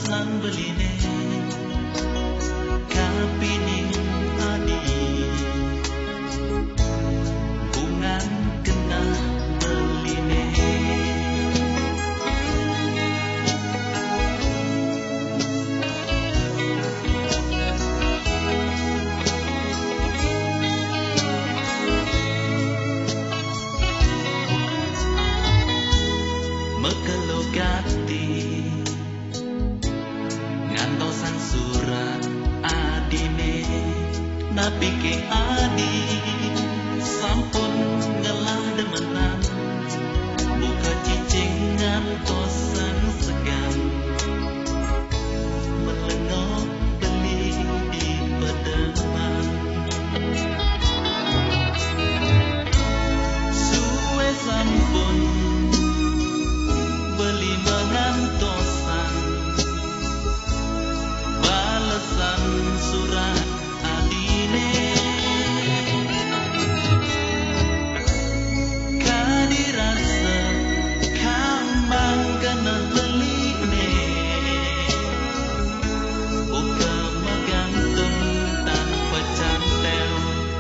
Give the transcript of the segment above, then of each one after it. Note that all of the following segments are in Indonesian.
tresnan beline kapining adi bungan kena beline mekelogati ngantosan surat adine napike adi sampun ngelah demenan buka cicing ngantosan segan melengok beli di pedeman suwe sampun beli mengantosan balesan surat adine kadirasa kambang kena beline buka megantung tanpa cantel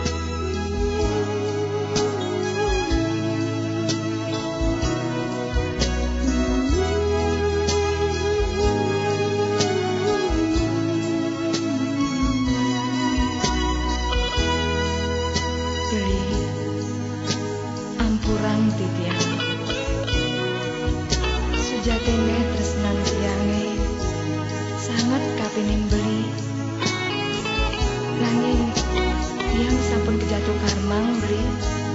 ampurang titiang sujatine tresnan tiange sangat kapining beli nanging tiang sampun kejatuh karmang beli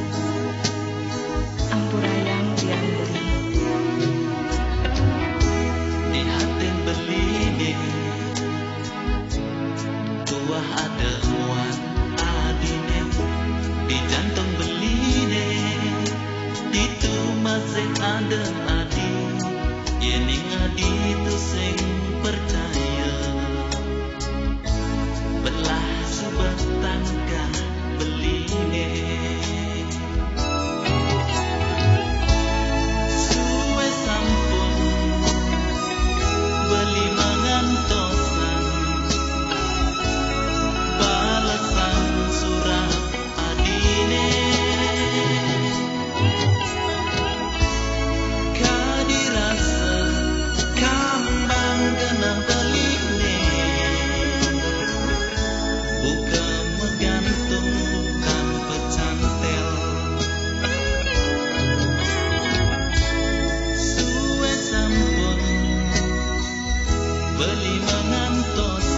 ampurayang tiang beli di hati beline tuah ada muat adine di jantung beline itu masih ada adi yening adi itu sing percaya belah subah tangga beline suwe sampun beli mengantosan balasan surat adine kadirasa kambang kena beline buka megantung tanpa cantel suwe sampun beli mengantos